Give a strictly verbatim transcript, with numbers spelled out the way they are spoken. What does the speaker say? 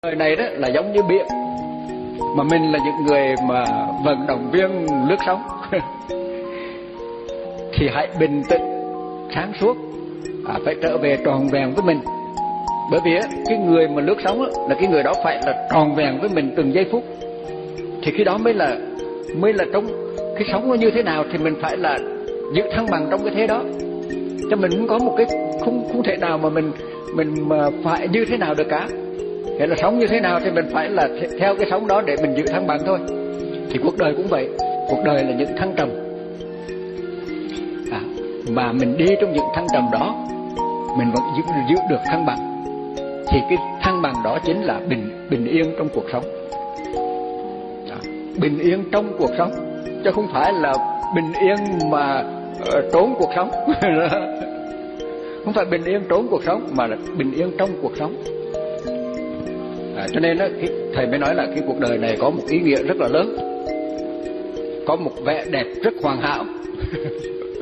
Đời này đó là giống như biển, mà mình là những người mà vận động viên lướt sóng thì hãy bình tĩnh, sáng suốt, à, phải trở về tròn vẹn với mình. Bởi vì á, cái người mà lướt sóng á, là cái người đó phải là tròn vẹn với mình từng giây phút. Thì khi đó mới là mới là trong cái sóng nó như thế nào thì mình phải là giữ thăng bằng trong cái thế đó. Cho mình không có một cái không không thể nào mà mình mình mà phải như thế nào được cả. Hay là sống như thế nào thì mình phải là theo cái sống đó để mình giữ thăng bằng thôi. Thì cuộc đời cũng vậy, cuộc đời là những thăng trầm, à, mà mình đi trong những thăng trầm đó mình vẫn giữ, giữ được thăng bằng. Thì cái thăng bằng đó chính là bình bình yên trong cuộc sống, à, bình yên trong cuộc sống, chứ không phải là bình yên mà uh, trốn cuộc sống. Không phải bình yên trốn cuộc sống mà là bình yên trong cuộc sống. À, cho nên đó, cái, thầy mới nói là cái cuộc đời này có một ý nghĩa rất là lớn, có một vẻ đẹp rất hoàn hảo.